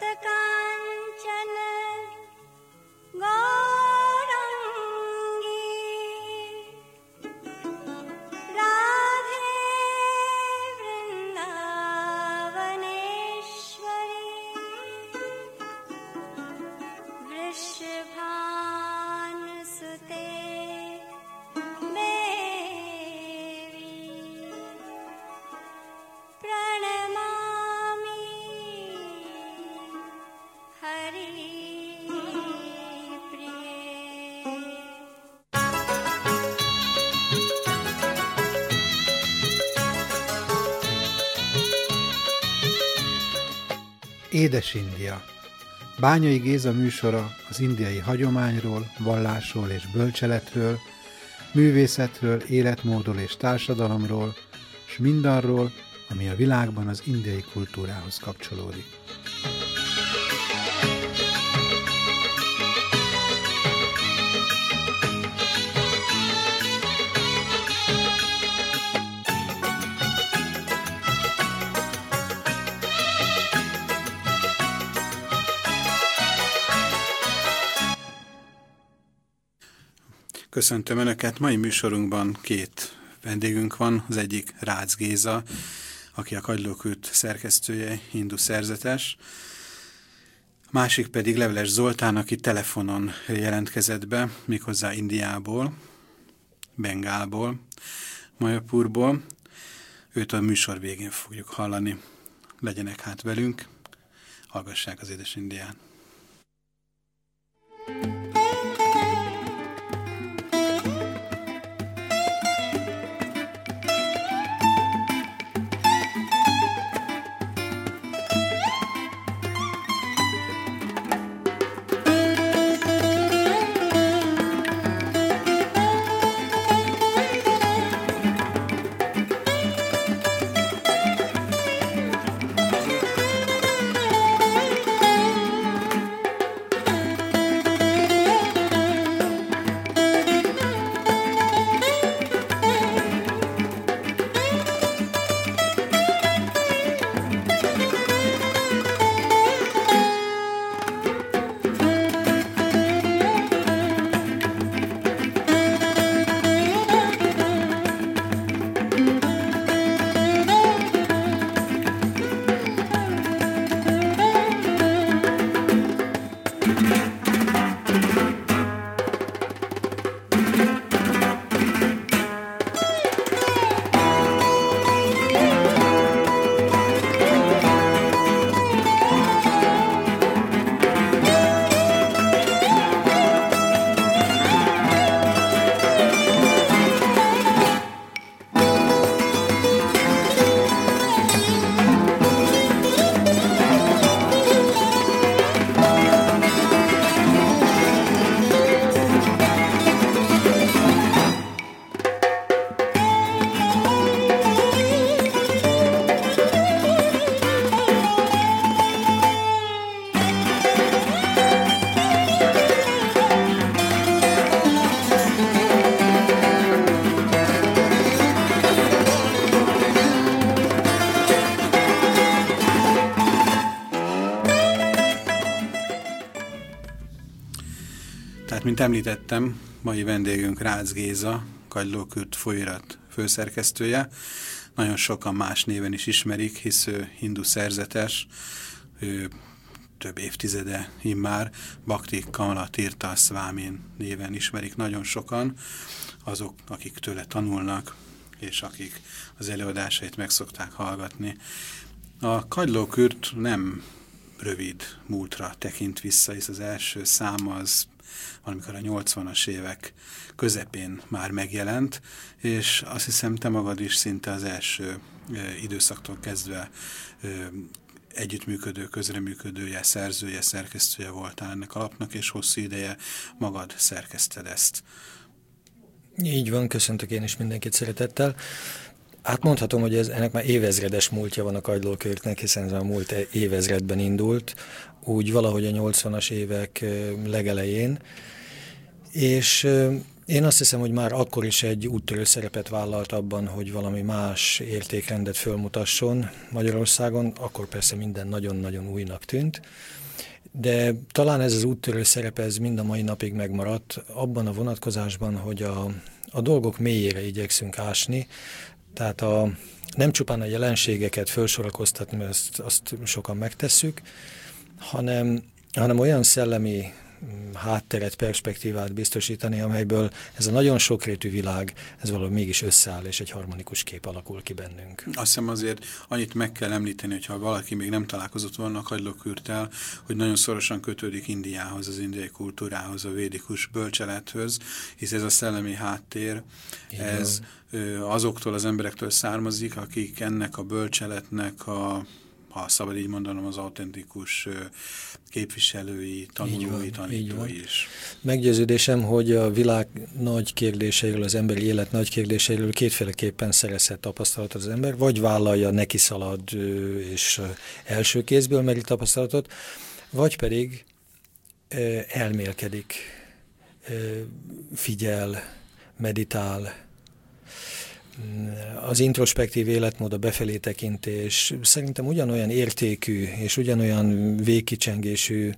Édes India. Bányai Géza műsora az indiai hagyományról, vallásról és bölcseletről, művészetről, életmódról és társadalomról, s mindarról, ami a világban az indiai kultúrához kapcsolódik. Köszöntöm Önöket! Mai műsorunkban két vendégünk van. Az egyik Rácz Géza, aki a Kagylókürt szerkesztője, hindu szerzetes. A másik pedig Leveles Zoltán, aki telefonon jelentkezett be, méghozzá Indiából, Bengálból, Majapurból. Őt a műsor végén fogjuk hallani. Legyenek hát velünk, hallgassák az Édes Indiát. Mint említettem, mai vendégünk Rácz Géza, Kagylókürt folyóirat főszerkesztője. Nagyon sokan más néven is ismerik, hisz ő hindu szerzetes, ő több évtizede immár Bhakti Kamala Tirtha Szvámin néven ismerik nagyon sokan, azok, akik tőle tanulnak, és akik az előadásait meg szokták hallgatni. A Kagylókürt nem rövid múltra tekint vissza, hisz az első szám az valamikor a 80-as évek közepén már megjelent, és azt hiszem, te magad is szinte az első időszaktól kezdve együttműködő, közreműködője, szerzője, szerkesztője voltál ennek a lapnak, és hosszú ideje magad szerkeszted ezt. Így van, köszöntök én is mindenkit szeretettel. Hát mondhatom, hogy ennek már évezredes múltja van a Kagylókürtnek, hiszen ez a múlt évezredben indult, úgy valahogy a 80-as évek legelején, és Én azt hiszem, hogy már akkor is egy úttörő szerepet vállalt abban, hogy valami más értékrendet fölmutasson Magyarországon, akkor persze minden nagyon-nagyon újnak tűnt, de talán ez az úttörő szerep ez mind a mai napig megmaradt abban a vonatkozásban, hogy a dolgok mélyére igyekszünk ásni, tehát nem csupán a jelenségeket felsorakoztatni, mert azt sokan megtesszük, hanem olyan szellemi hátteret, perspektívát biztosítani, amelyből ez a nagyon sokrétű világ, ez valahogy mégis összeáll, és egy harmonikus kép alakul ki bennünk. Azt hiszem azért annyit meg kell említeni, hogyha valaki még nem találkozott volna a kagylókürttel, hogy nagyon szorosan kötődik Indiához, az indiai kultúrához, a védikus bölcselethöz, hisz ez a szellemi háttér, ez azoktól az emberektől származik, akik ennek a bölcseletnek ha szabad így mondanom, az autentikus képviselői, tanulói, tanítói is. Meggyőződésem, hogy a világ nagy kérdéseiről, az emberi élet nagy kérdéseiről kétféleképpen szerezhet tapasztalatot az ember, vagy vállalja, neki szalad és első kézből meri tapasztalatot, vagy pedig elmélkedik, figyel, meditál. Az introspektív életmód, a befelé tekintés szerintem ugyanolyan értékű és ugyanolyan végkicsengésű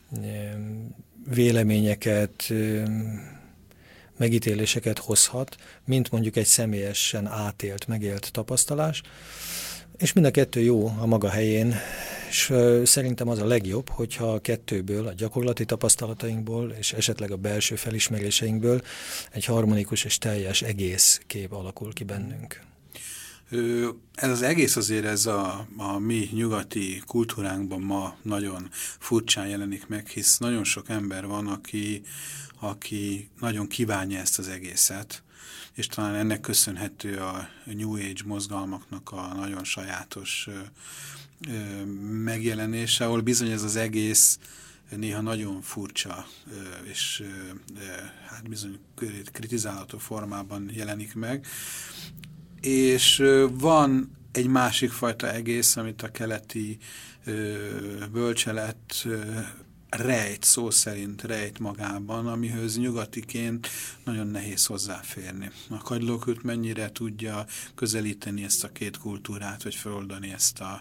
véleményeket, megítéléseket hozhat, mint mondjuk egy személyesen átélt, megélt tapasztalás. És mind a kettő jó a maga helyén, és szerintem az a legjobb, hogyha a kettőből, a gyakorlati tapasztalatainkból, és esetleg a belső felismeréseinkből egy harmonikus és teljes egész kép alakul ki bennünk. Ez az egész azért ez a mi nyugati kultúránkban ma nagyon furcsán jelenik meg, hisz nagyon sok ember van, aki nagyon kívánja ezt az egészet, és talán ennek köszönhető a New Age mozgalmaknak a nagyon sajátos megjelenése, ahol bizony ez az egész néha nagyon furcsa és hát bizony kritizálható formában jelenik meg. És van egy másik fajta egész, amit a keleti bölcselet rejt, szó szerint rejt magában, amihöz nyugatiként nagyon nehéz hozzáférni. A kagylókürt mennyire tudja közelíteni ezt a két kultúrát, vagy feloldani ezt a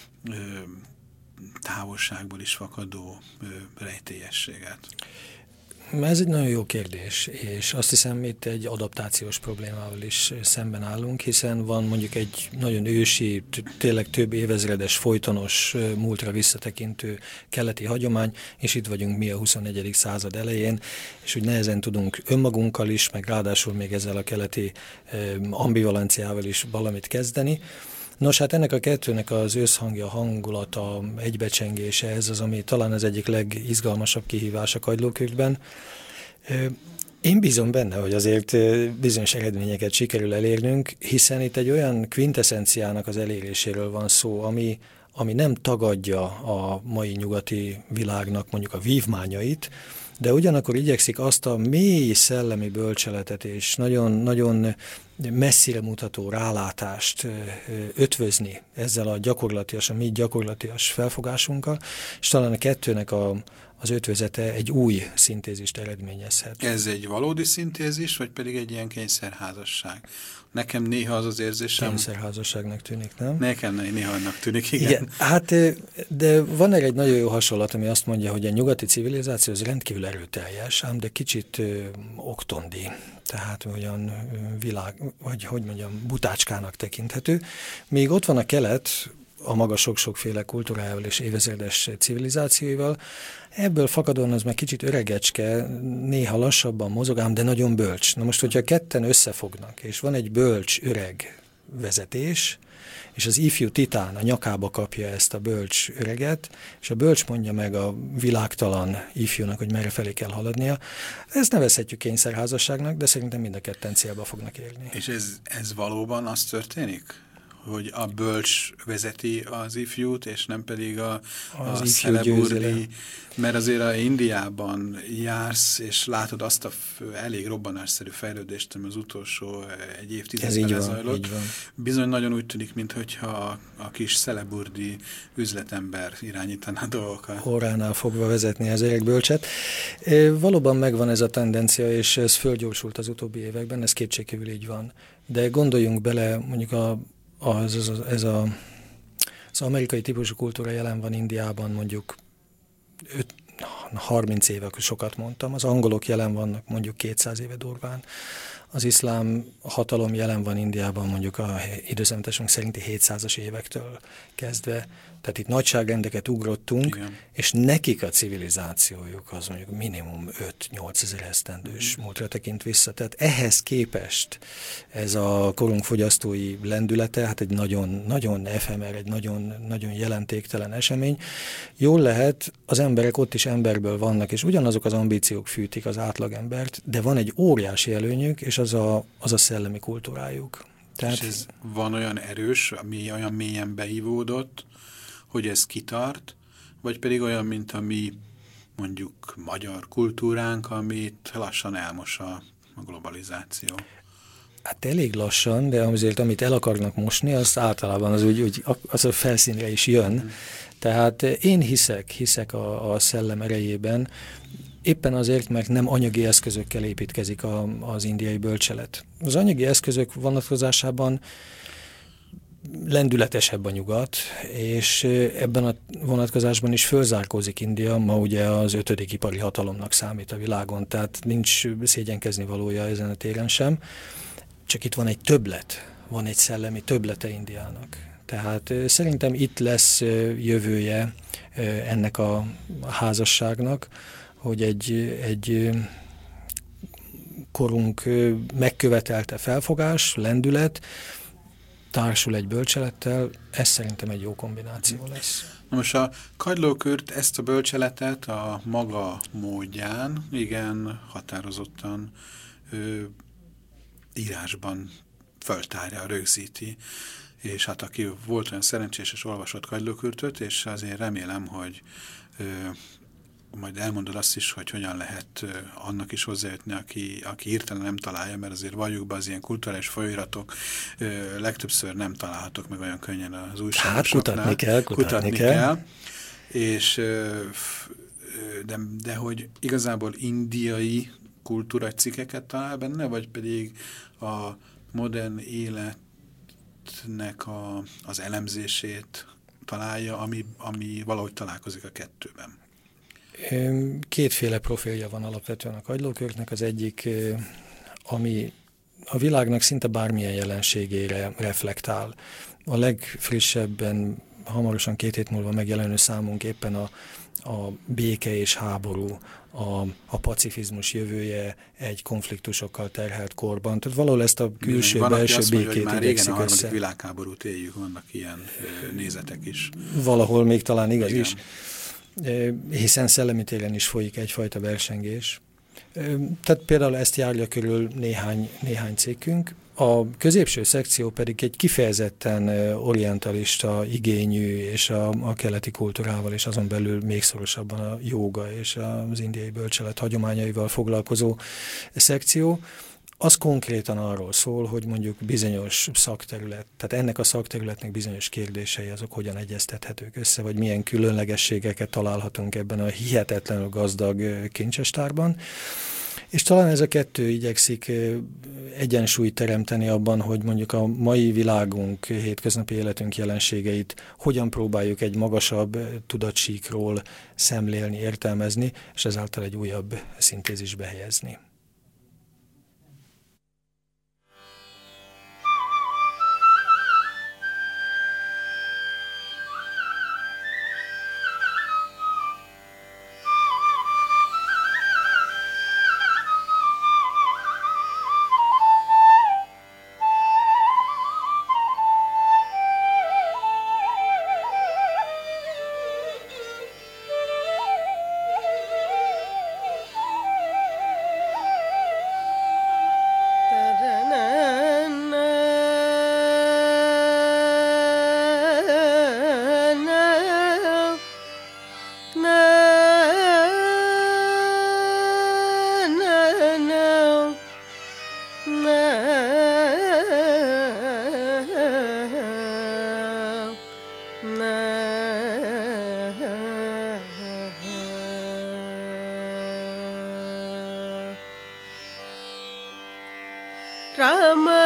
távolságból is fakadó rejtélyességet? Ez egy nagyon jó kérdés, és azt hiszem, itt egy adaptációs problémával is szemben állunk, hiszen van mondjuk egy nagyon ősi, tényleg több évezredes, folytonos, múltra visszatekintő keleti hagyomány, és itt vagyunk mi a 21. század elején, és úgy nehezen tudunk önmagunkkal is, meg ráadásul még ezzel a keleti ambivalenciával is valamit kezdeni. Nos, hát ennek a kettőnek az összhangja, hangulata, egybecsengése, ez az, ami talán az egyik legizgalmasabb kihívás a kagylókürtben. Én bízom benne, hogy azért bizonyos eredményeket sikerül elérnünk, hiszen itt egy olyan kvintessenciának az eléréséről van szó, ami nem tagadja a mai nyugati világnak mondjuk a vívmányait, de ugyanakkor igyekszik azt a mély szellemi bölcseletet és nagyon messzire mutató rálátást ötvözni ezzel a gyakorlatias, a mi gyakorlatias felfogásunkkal, és talán a kettőnek az ötvözete egy új szintézist eredményezhet. Ez egy valódi szintézis, vagy pedig egy ilyen kényszerházasság? Nekem néha az érzésem... Kényszerházasságnak tűnik, nem? Nekem néha annak tűnik, igen. Igen. Hát, de van egy nagyon jó hasonlat, ami azt mondja, hogy a nyugati civilizáció az rendkívül erőteljes, ám de kicsit oktondi, tehát olyan világ, vagy hogy mondjam, butácskának tekinthető. Még ott van a kelet, a maga sok-sokféle kultúrájával és évezredes civilizációival. Ebből fakadóan az meg kicsit öregecske, néha lassabban mozog, ám de nagyon bölcs. Na most, hogyha ketten összefognak, és van egy bölcs, öreg vezetés, és az ifjú titán a nyakába kapja ezt a bölcs öreget, és a bölcs mondja meg a világtalan ifjúnak, hogy merre felé kell haladnia. Ezt nevezhetjük kényszerházasságnak, de szerintem mind a ketten célba fognak érni. És ez valóban az történik? hogy a bölcs vezeti az ifjút, és nem pedig a celeburdi, mert azért a Indiában jársz, és látod azt a elég robbanásszerű fejlődést, ami az utolsó egy évtizedben lezajlott. Bizony nagyon úgy tűnik, mintha a kis celeburdi üzletember irányítaná a dolgokat. Orránál fogva vezetni az öregbölcset. Valóban megvan ez a tendencia, és ez fölgyorsult az utóbbi években, ez kétségkívül így van. De gondoljunk bele, mondjuk az amerikai típusú kultúra jelen van Indiában mondjuk 30 éve, sokat mondtam, az angolok jelen vannak mondjuk 200 éve durván, az iszlám hatalom jelen van Indiában mondjuk a időszámításunk szerinti 700-as évektől kezdve, tehát itt nagyságrendeket ugrottunk, igen. És nekik a civilizációjuk az mondjuk minimum 5-8 ezer esztendős múltra tekint vissza. Tehát ehhez képest ez a korunk fogyasztói lendülete, hát egy nagyon, nagyon efemer, egy nagyon, nagyon jelentéktelen esemény. Jól lehet, az emberek ott is emberből vannak, és ugyanazok az ambíciók fűtik az átlagembert, de van egy óriási előnyük, és az a szellemi kultúrájuk. Tehát... És ez van olyan erős, ami olyan mélyen beivódott, hogy ez kitart, vagy pedig olyan, mint a mi mondjuk magyar kultúránk, amit lassan elmos a globalizáció. Hát elég lassan, de azért amit el akarnak mosni, az általában az a felszínre is jön. Tehát én hiszek a szellem erejében, éppen azért, mert nem anyagi eszközökkel építkezik az indiai bölcselet. Az anyagi eszközök vonatkozásában lendületesebb a nyugat, és ebben a vonatkozásban is fölzárkózik India, ma ugye az 5. ipari hatalomnak számít a világon, tehát nincs szégyenkezni valója ezen a téren sem, csak itt van egy többlet, van egy szellemi többlete Indiának. Tehát szerintem itt lesz jövője ennek a házasságnak, hogy egy korunk megkövetelte felfogás, lendület, társul egy bölcselettel, ez szerintem egy jó kombináció lesz. Na most a kagylókürt ezt a bölcseletet a maga módján, igen, határozottan írásban föltárja, rögzíti, és hát aki volt olyan szerencsés és olvasott kagylókürtöt, és azért remélem, hogy majd elmondod azt is, hogy hogyan lehet annak is hozzájutni, aki hirtelen nem találja, mert azért valljuk be, az ilyen kulturális folyóiratok legtöbbször nem találhatók meg olyan könnyen az újságosoknál. Hát kutatni kell. És, de hogy igazából indiai kultúracikkeket talál benne, vagy pedig a modern életnek az elemzését találja, ami valahogy találkozik a kettőben. Kétféle profilja van alapvetően a kagylókürtnek. Az egyik, ami a világnak szinte bármilyen jelenségére reflektál. A legfrissebben, hamarosan 2 hét múlva megjelenő számunk éppen a béke és háború, a pacifizmus jövője egy konfliktusokkal terhelt korban. Tehát valahol ezt a külső-belső békét már régen a harmadik világháborút éljük, vannak ilyen nézetek is. Valahol még talán igaz igen. is. Hiszen szellemi téren is folyik egyfajta versengés. Tehát például ezt járja körül néhány cikkünk. A középső szekció pedig egy kifejezetten orientalista igényű, és a keleti kultúrával, és azon belül még szorosabban a jóga és az indiai bölcselet hagyományaival foglalkozó szekció. Az konkrétan arról szól, hogy mondjuk bizonyos szakterület, tehát ennek a szakterületnek bizonyos kérdései azok hogyan egyeztethetők össze, vagy milyen különlegességeket találhatunk ebben a hihetetlenül gazdag kincsestárban. És talán ez a kettő igyekszik egyensúlyt teremteni abban, hogy mondjuk a mai világunk, hétköznapi életünk jelenségeit hogyan próbáljuk egy magasabb tudatsíkról szemlélni, értelmezni, és ezáltal egy újabb szintézisbe helyezni. Rama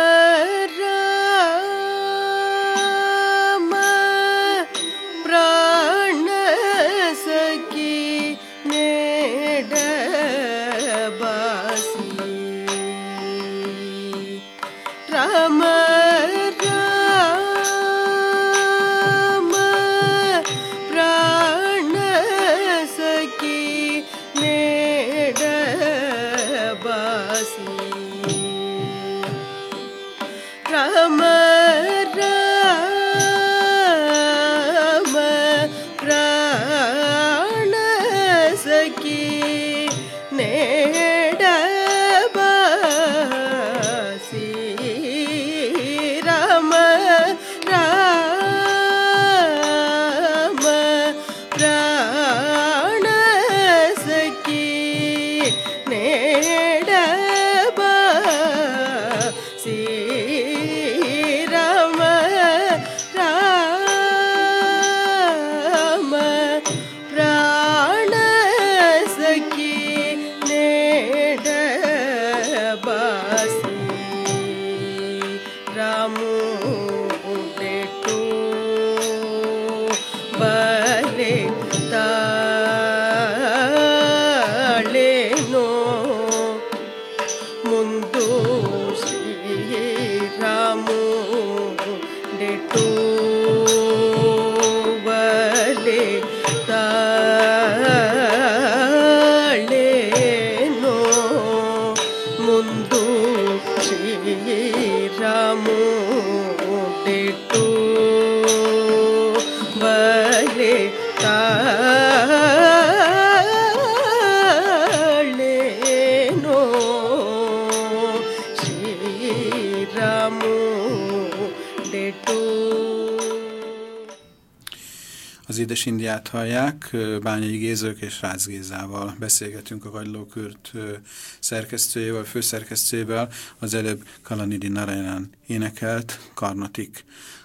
Az Édes Indiát hallják, Bányai Gézők és Rácz Gézával beszélgetünk, a Kagylókürt szerkesztőjével, főszerkesztőjével. Az előbb Kalanidhi Narayanan énekelt, Karnatik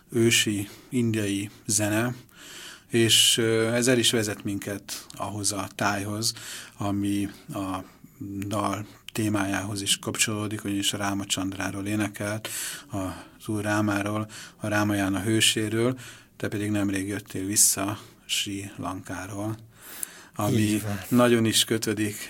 ősi indiai zene, és ez el is vezet minket ahhoz a tájhoz, ami a dal témájához is kapcsolódik, ugyanis a Rámacandráról énekelt, az úr Rámáról, a Rámajána hőséről, te pedig nemrég jöttél vissza Sri Lankáról, ami nagyon is kötődik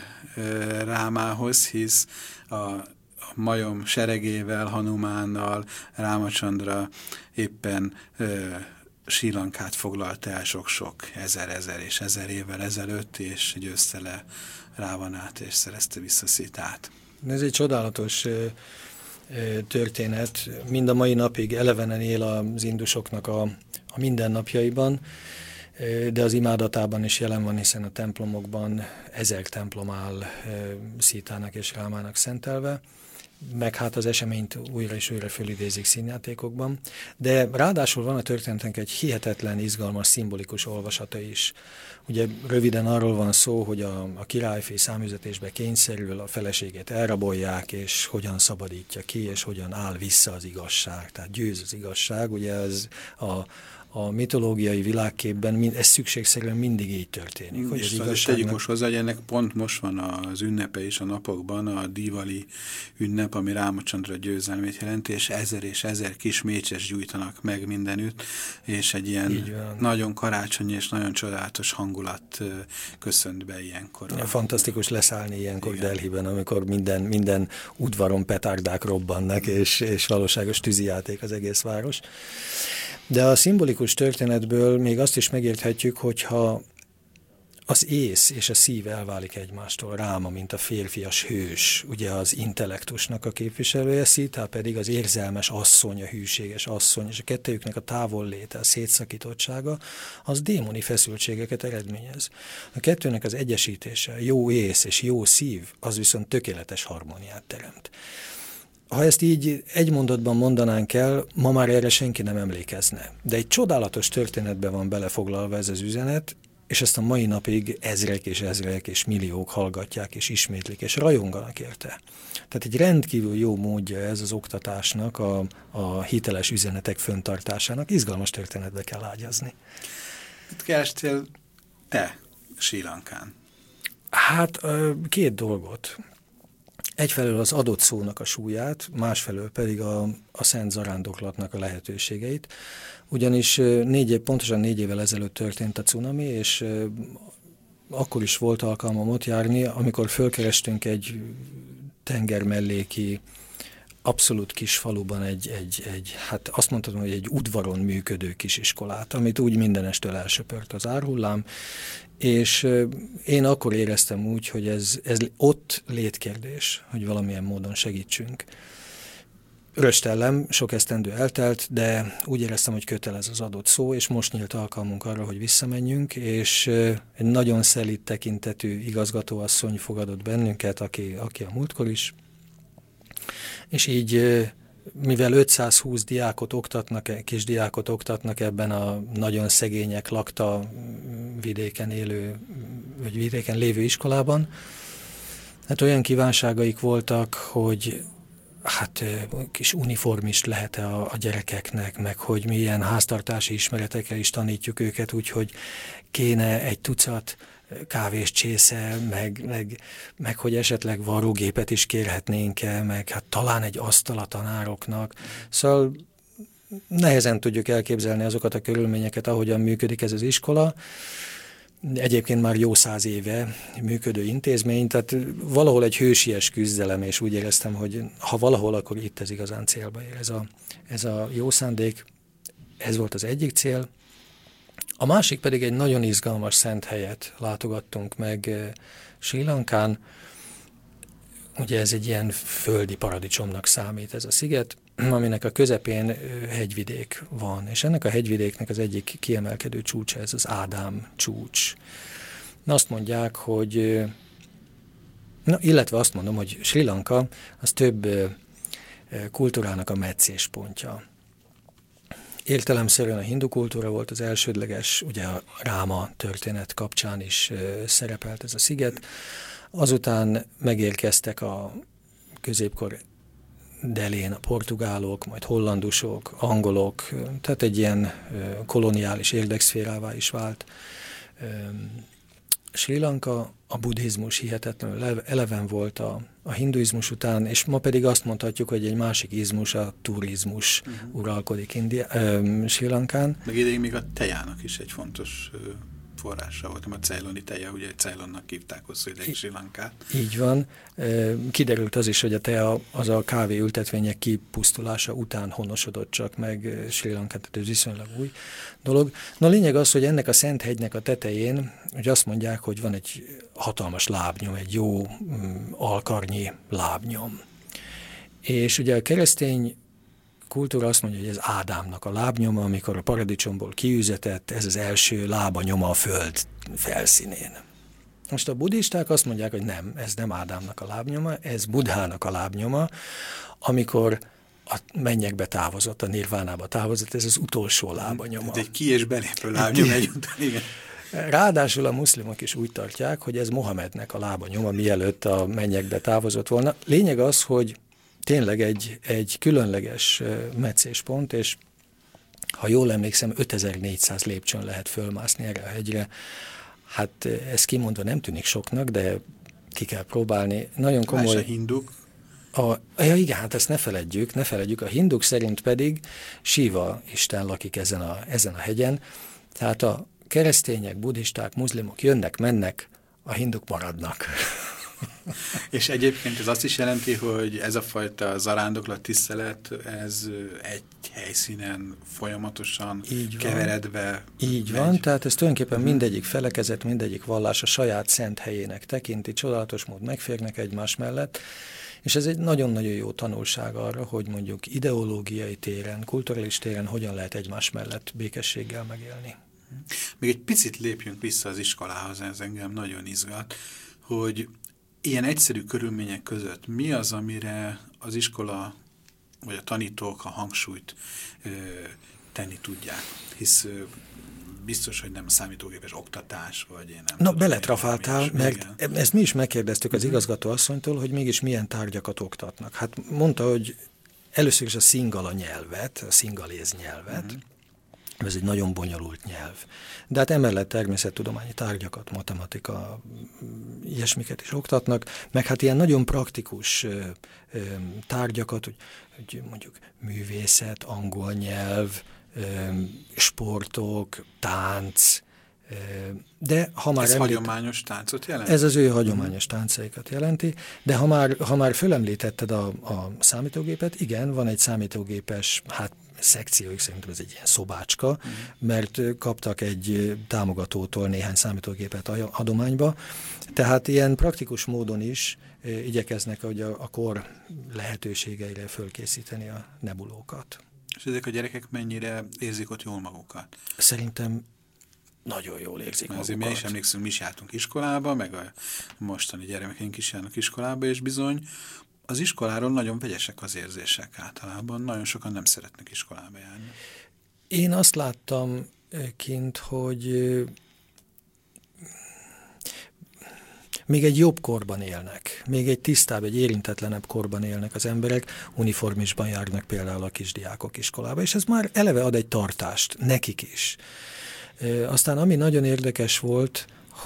Rámához, hisz a majom seregével, Hanumánnal Rámacandra éppen Sri Lankát foglalt el sok-sok ezer évvel ezelőtt, és győzte le Rávanát, és szerezte vissza Szitát. Ez egy csodálatos történet. Mind a mai napig elevenen él az indusoknak a mindennapjaiban, de az imádatában is jelen van, hiszen a templomokban 1000 templom áll Szítának és Rámának szentelve, meg hát az eseményt újra és újra fölidézik színjátékokban, de ráadásul van a történetnek egy hihetetlen, izgalmas, szimbolikus olvasata is. Ugye röviden arról van szó, hogy a királyfi száműzetésbe kényszerül, a feleségét elrabolják, és hogyan szabadítja ki, és hogyan áll vissza az igazság. Tehát győz az igazság, ugye ez a mitológiai világképben ez szükségszerűen mindig így történik. Hogy és az tegyük most hozzá, hogy ennek pont most van az ünnepe is a napokban, a Diwali ünnep, ami Rámacandra győzelmét jelenti, és ezer kis mécses gyújtanak meg mindenütt, és egy ilyen nagyon karácsonyi és nagyon csodálatos hangulat köszönt be ilyenkor. Fantasztikus leszállni ilyenkor Delhiben, amikor minden udvaron petárdák robbannak, és valóságos tűzijáték az egész város. De a szimbolikus történetből még azt is megérthetjük, hogyha az ész és a szív elválik egymástól, Ráma, mint a férfias hős, ugye az intellektusnak a képviselője, Szita pedig az érzelmes asszony, a hűséges asszony, és a kettejüknek a távolléte, a szétszakítottsága, az démoni feszültségeket eredményez. A kettőnek az egyesítése, jó ész és jó szív, az viszont tökéletes harmóniát teremt. Ha ezt így egy mondatban mondanánk el, ma már erre senki nem emlékezne. De egy csodálatos történetben van belefoglalva ez az üzenet, és ezt a mai napig ezrek és milliók hallgatják, és ismétlik, és rajonganak érte. Tehát egy rendkívül jó módja ez az oktatásnak, a hiteles üzenetek föntartásának, izgalmas történetbe kell ágyazni. Mit kerestél te Srí Lankán? Hát két dolgot. Egyfelől az adott szónak a súlyát, másfelől pedig a szent zarándoklatnak a lehetőségeit. Ugyanis pontosan 4 évvel ezelőtt történt a cunami, és akkor is volt alkalmam ott járni, amikor fölkerestünk egy tengermelléki, abszolút kis faluban hát azt mondhatom, hogy egy udvaron működő kisiskolát, amit úgy mindenestől elsöpört az árhullám, és én akkor éreztem úgy, hogy ez ott létkérdés, hogy valamilyen módon segítsünk. Röstellem, sok esztendő eltelt, de úgy éreztem, hogy kötelez az adott szó, és most nyílt alkalmunk arra, hogy visszamenjünk, és egy nagyon szelíd tekintetű igazgatóasszony fogadott bennünket, aki a múltkor is, és így, mivel 520 kisdiákot oktatnak ebben a nagyon szegények lakta vidéken lévő iskolában, hát olyan kívánságaik voltak, hogy hát kis uniformist lehet a gyerekeknek, meg hogy milyen háztartási ismeretekre is tanítjuk őket, úgyhogy kéne egy tucat kávés csésze, meg hogy esetleg varrógépet is kérhetnénk-e, meg hát talán egy asztal a tanároknak. Szóval nehezen tudjuk elképzelni azokat a körülményeket, ahogyan működik ez az iskola. Egyébként már jó 100 éve működő intézmény, tehát valahol egy hősies küzdelem, és úgy éreztem, hogy ha valahol, akkor itt ez igazán célba ér. Ez a jó szándék, ez volt az egyik cél. A másik pedig egy nagyon izgalmas szent helyet látogattunk meg Srí Lankán. Ugye ez egy ilyen földi paradicsomnak számít ez a sziget, aminek a közepén hegyvidék van, és ennek a hegyvidéknek az egyik kiemelkedő csúcsa, ez az Ádám csúcs. Azt mondják, hogy, illetve azt mondom, hogy Srí Lanka az több kultúrának a meccéspontja. Értelemszerűen a hindu kultúra volt az elsődleges, ugye a Ráma történet kapcsán is szerepelt ez a sziget. Azután megérkeztek a középkor delén a portugálok, majd hollandusok, angolok, tehát egy ilyen koloniális érdekszférává is vált. Srí Lanka, a buddhizmus hihetetlenül eleven volt a hinduizmus után, és ma pedig azt mondhatjuk, hogy egy másik izmus, a turizmus uralkodik Srí Lankán. Meg ideig még a tejának is egy fontos forrása volt, a ceyloni teja, ugye Ceylonnak hívták hosszú ideig Srí Lankát. Így van. Kiderült az is, hogy a tea az a kávéültetvények kipusztulása után honosodott csak meg Srí Lankát, tehát ez viszonylag új dolog. Na a lényeg az, hogy ennek a Szent hegynek a tetején, hogy azt mondják, hogy van egy hatalmas lábnyom, egy jó alkarnyi lábnyom. És ugye a keresztény kultúra azt mondja, hogy ez Ádámnak a lábnyoma, amikor a paradicsomból kiüzetett, ez az első lábanyoma a föld felszínén. Most a buddhisták azt mondják, hogy nem, ez nem Ádámnak a lábnyoma, ez Buddhának a lábnyoma, amikor a mennyekbe távozott, a nirvánába távozott, ez az utolsó lábanyoma. Ez egy ki- és belépő lábnyom egyúttal, igen. Ráadásul a muszlimok is úgy tartják, hogy ez Mohamednek a lábanyoma, mielőtt a mennyekbe távozott volna. Lényeg az, hogy tényleg egy különleges meccéspont, és ha jól emlékszem, 5400 lépcsőn lehet fölmászni erre a hegyre. Hát ez kimondva nem tűnik soknak, de ki kell próbálni. Nagyon komoly. És a hinduk? Igen, hát ezt ne feledjük. A hinduk szerint pedig Siva isten lakik ezen a hegyen. Tehát a keresztények, buddhisták, muszlimok jönnek, mennek, a hinduk maradnak. És egyébként ez azt is jelenti, hogy ez a fajta zarándoklat, tisztelet, ez egy helyszínen folyamatosan keveredve Így megy. van, tehát ez tulajdonképpen mindegyik felekezet, mindegyik vallás a saját szent helyének tekinti, csodálatos mód megférnek egymás mellett, és ez egy nagyon-nagyon jó tanulság arra, hogy mondjuk ideológiai téren, kulturális téren hogyan lehet egymás mellett békességgel megélni. Még egy picit lépjünk vissza az iskolához, ez engem nagyon izgat, hogy ilyen egyszerű körülmények között mi az, amire az iskola vagy a tanítók a hangsúlyt tenni tudják? Hisz biztos, hogy nem számítógépes oktatás, vagy én nem Na, tudom, beletrafáltál, mert ezt mi is megkérdeztük az igazgatóasszonytól, hogy mégis milyen tárgyakat oktatnak. Hát mondta, hogy először is a szingala nyelvet, a szingaléz nyelvet, ez egy nagyon bonyolult nyelv. De hát emellett természettudományi tárgyakat, matematika, ilyesmiket is oktatnak, meg hát ilyen nagyon praktikus tárgyakat, hogy mondjuk művészet, angol nyelv, sportok, tánc, de ha már ez hagyományos táncot jelent? Ez az ő hagyományos táncaikat jelenti, de ha már fölemlítetted a számítógépet, igen, van egy számítógépes, hát szekciójuk, szerintem ez egy ilyen szobácska, mert kaptak egy támogatótól néhány számítógépet adományba, tehát ilyen praktikus módon is igyekeznek a kor lehetőségeire fölkészíteni a nebulókat. És ezek a gyerekek mennyire érzik ott jól magukat? Szerintem nagyon jól érzik magukat. Azért mi is emlékszünk, mi is jártunk iskolába, meg a mostani gyermekeink is járnak iskolába, és bizony az iskoláról nagyon vegyesek az érzések általában. Nagyon sokan nem szeretnek iskolába járni. Én azt láttam kint, hogy még egy jobb korban élnek, még egy tisztább, egy érintetlenebb korban élnek az emberek, uniformisban járnak például a kisdiákok iskolába, és ez már eleve ad egy tartást, nekik is. Aztán ami nagyon érdekes volt,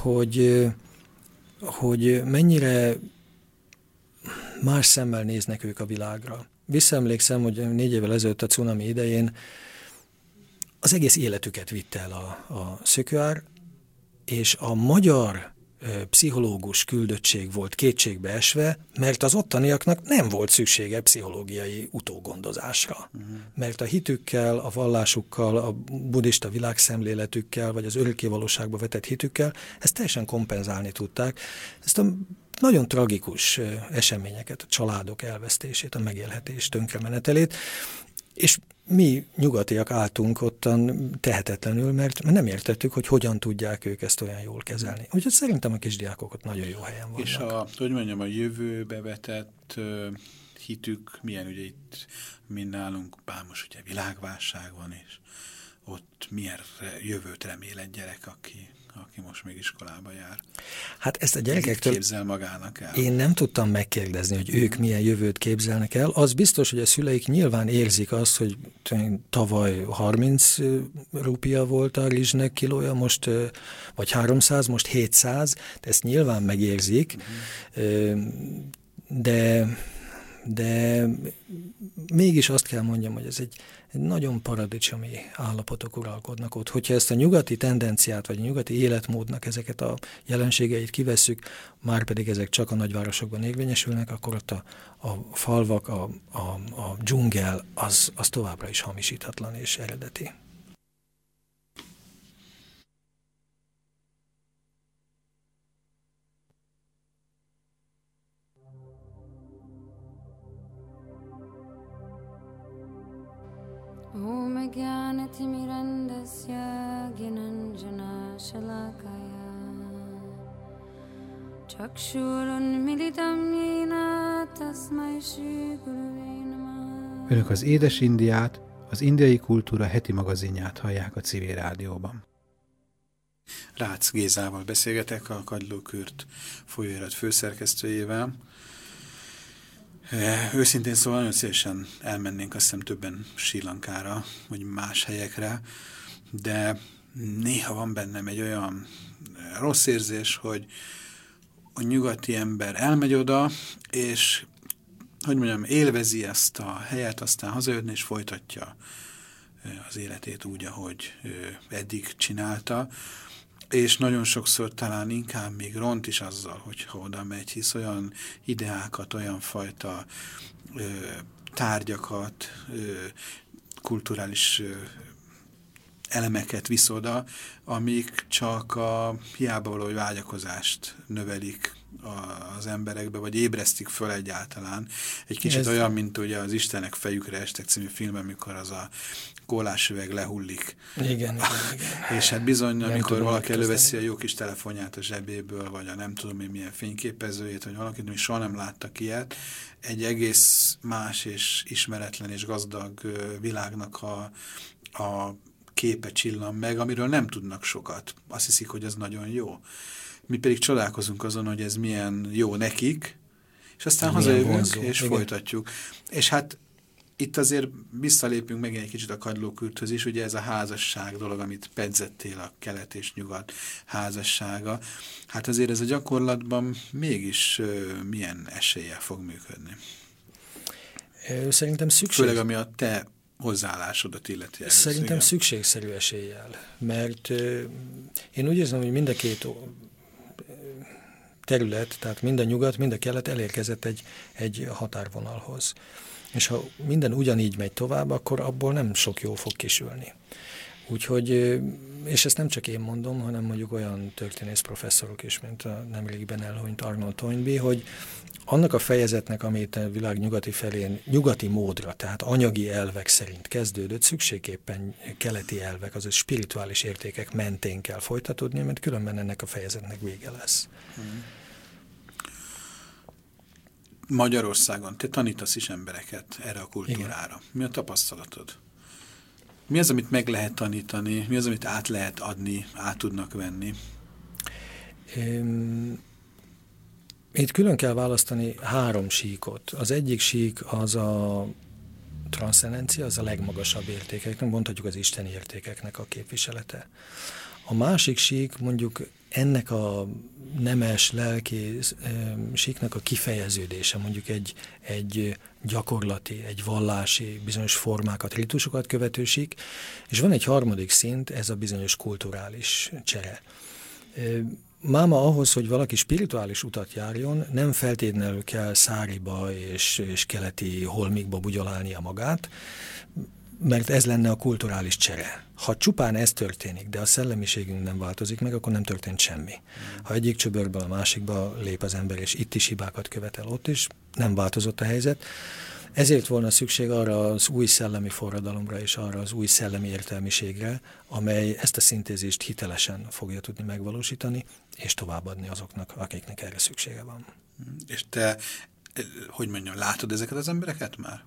hogy mennyire más szemmel néznek ők a világra. Visszaemlékszem, hogy 4 évvel ezelőtt a cunami idején az egész életüket vitte el a szökőár, és a magyar pszichológus küldöttség volt kétségbe esve, mert az ottaniaknak nem volt szüksége pszichológiai utógondozásra. Mert a hitükkel, a vallásukkal, a buddhista világszemléletükkel, vagy az örökké valóságba vetett hitükkel ezt teljesen kompenzálni tudták. Ezt a nagyon tragikus eseményeket, a családok elvesztését, a megélhetés tönkremenetelét, és mi nyugatiak álltunk ottan tehetetlenül, mert nem értettük, hogy hogyan tudják ők ezt olyan jól kezelni. Úgyhogy szerintem a kisdiákok ott nagyon jó helyen vannak. És a jövőbe vetett hitük milyen, ugye itt mi nálunk, bár most ugye világválság van, és ott milyen jövőt remél egy gyerek, aki most még iskolába jár. Hát ezt a gyerekektől képzel magának el? Én nem tudtam megkérdezni, hogy ők milyen jövőt képzelnek el. Az biztos, hogy a szüleik nyilván érzik azt, hogy tavaly 30 rupia volt a rizsnek kilója, most vagy 300, most 700, de ezt nyilván megérzik, de mégis azt kell mondjam, hogy ez egy nagyon paradicsomi állapotok uralkodnak ott. Hogyha ezt a nyugati tendenciát, vagy a nyugati életmódnak ezeket a jelenségeit kivesszük, már pedig ezek csak a nagyvárosokban érvényesülnek, akkor ott a falvak, a dzsungel, az továbbra is hamisíthatlan és eredeti. Om Jnanatimirandasya Gnanjana Shalakaya Chakshurunmilitam Yena Tasmai Shri Gurave Namah. Önök az Édes Indiát, az Indiai Kultúra heti magazinját hallják a Civil Rádióban. Rácz Gézával beszélgetek, a Kagylókürt folyóirat főszerkesztőjével. Őszintén szóval nagyon szívesen elmennénk, azt hiszem többen Srí Lankára, vagy más helyekre, de néha van bennem egy olyan rossz érzés, hogy a nyugati ember elmegy oda, és hogy mondjam, élvezi ezt a helyet, aztán hazajönne és folytatja az életét úgy, ahogy eddig csinálta, és nagyon sokszor talán inkább még ront is azzal, hogyha oda megy, hisz olyan ideákat, olyan fajta tárgyakat, kulturális elemeket visz oda, amik csak a hiába való vágyakozást növelik az emberekbe, vagy ébresztik föl egyáltalán. Egy kicsit olyan, mint ugye az Istenek fejükre estek című filmben, amikor az a kólásüveg lehullik. Igen. És hát bizony, nem amikor valaki előveszi a jó kis telefonját a zsebéből, vagy a nem tudom én milyen fényképezőjét, vagy valakit, ami soha nem láttak ilyet, egy egész más és ismeretlen és gazdag világnak a képe csillan meg, amiről nem tudnak sokat. Azt hiszik, hogy ez nagyon jó. Mi pedig csodálkozunk azon, hogy ez milyen jó nekik, és aztán hazajövünk, és igen, folytatjuk. És hát itt azért visszalépünk meg egy kicsit a kagylókürthöz is, ugye ez a házasság dolog, amit pedzettél, a kelet és nyugat házassága. Hát azért ez a gyakorlatban mégis milyen eséllyel fog működni? Szerintem főleg ami a te hozzáállásodat illeti. Szerintem szükségszerű eséllyel, mert én úgy érzem, hogy mind a két terület, tehát mind a nyugat, mind a kelet elérkezett egy határvonalhoz. És ha minden ugyanígy megy tovább, akkor abból nem sok jó fog kisülni. Úgyhogy, és ezt nem csak én mondom, hanem mondjuk olyan történész professzorok is, mint a nemrégiben elhunyt Arnold Toynbee, hogy annak a fejezetnek, amit a világ nyugati felén, nyugati módra, tehát anyagi elvek szerint kezdődött, szükségképpen keleti elvek, azaz spirituális értékek mentén kell folytatódni, mert különben ennek a fejezetnek vége lesz. Magyarországon te tanítasz is embereket erre a kultúrára. Igen. Mi a tapasztalatod? Mi az, amit meg lehet tanítani? Mi az, amit át lehet adni, át tudnak venni? Itt külön kell választani 3 síkot. Az egyik sík az a transzcendencia, az a legmagasabb értékeknek, mondhatjuk az isteni értékeknek a képviselete. A másik sík mondjuk ennek a nemes, lelki síknak a kifejeződése, mondjuk egy gyakorlati, egy vallási, bizonyos formákat, ritusokat követő sík, és van egy harmadik szint, ez a bizonyos kulturális csere. Máma ahhoz, hogy valaki spirituális utat járjon, nem feltétlenül kell száriba és keleti holmikba bugyolálnia magát, mert ez lenne a kulturális csere. Ha csupán ez történik, de a szellemiségünk nem változik meg, akkor nem történt semmi. Ha egyik csöbörből a másikba lép az ember, és itt is hibákat követel, ott is, nem változott a helyzet. Ezért volna szükség arra az új szellemi forradalomra és arra az új szellemi értelmiségre, amely ezt a szintézist hitelesen fogja tudni megvalósítani, és továbbadni azoknak, akiknek erre szüksége van. És te, hogy mondjam, látod ezeket az embereket már?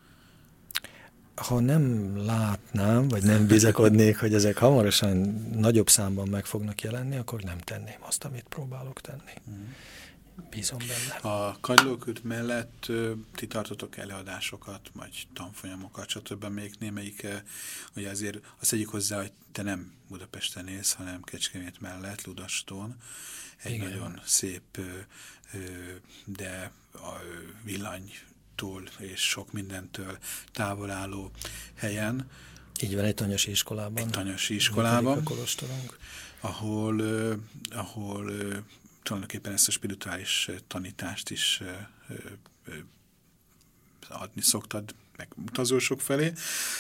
Ha nem látnám, vagy nem bizakodnék, hogy ezek hamarosan nagyobb számban meg fognak jelenni, akkor nem tenném azt, amit próbálok tenni. Bízom benne. A kagylókürt mellett ti tartotok előadásokat, vagy tanfolyamokat, stb. Még némelyik, hogy azért azt tegyük hozzá, hogy te nem Budapesten élsz, hanem Kecskemét mellett, Ludastón. Egy igen, nagyon szép, de a villanytól és sok mindentől távol álló helyen. Így van, egy tanyasi iskolában. Egy tanyasi iskolában, ahol tulajdonképpen ezt a spirituális tanítást is adni szoktad, meg utazósok felé.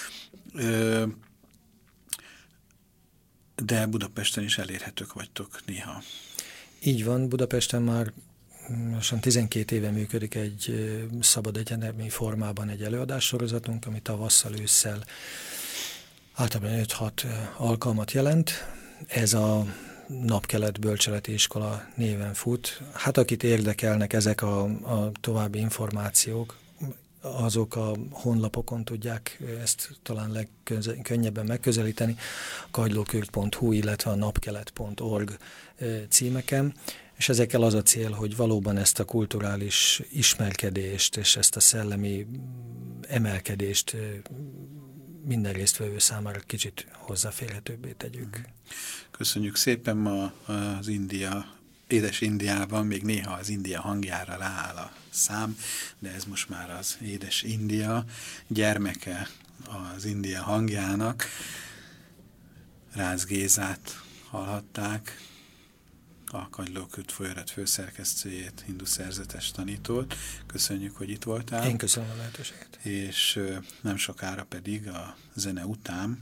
De Budapesten is elérhetők vagytok néha. Így van, Budapesten már 12 éve működik egy szabad egyetemi formában egy előadássorozatunk, ami tavasszal, ősszel általában 5-6 alkalmat jelent. Ez a Napkelet Bölcseleti Iskola néven fut. Hát akit érdekelnek ezek a további információk, azok a honlapokon tudják ezt talán legkönnyebben megközelíteni, kagylókürt.hu, illetve a napkelet.org címeken, és ezekkel az a cél, hogy valóban ezt a kulturális ismerkedést és ezt a szellemi emelkedést minden résztvevő számára kicsit hozzáférhetőbbé tegyük. Köszönjük szépen. Ma az édes Indiában még néha az India hangjára rááll a szám, de ez most már az édes India gyermeke az India hangjának. Rácz Gézát hallhatták, a Kagylókürt folyóirat főszerkesztőjét, hindu szerzetes tanítót. Köszönjük, hogy itt voltál. Én köszönöm a lehetőséget. És nem sokára pedig a zene után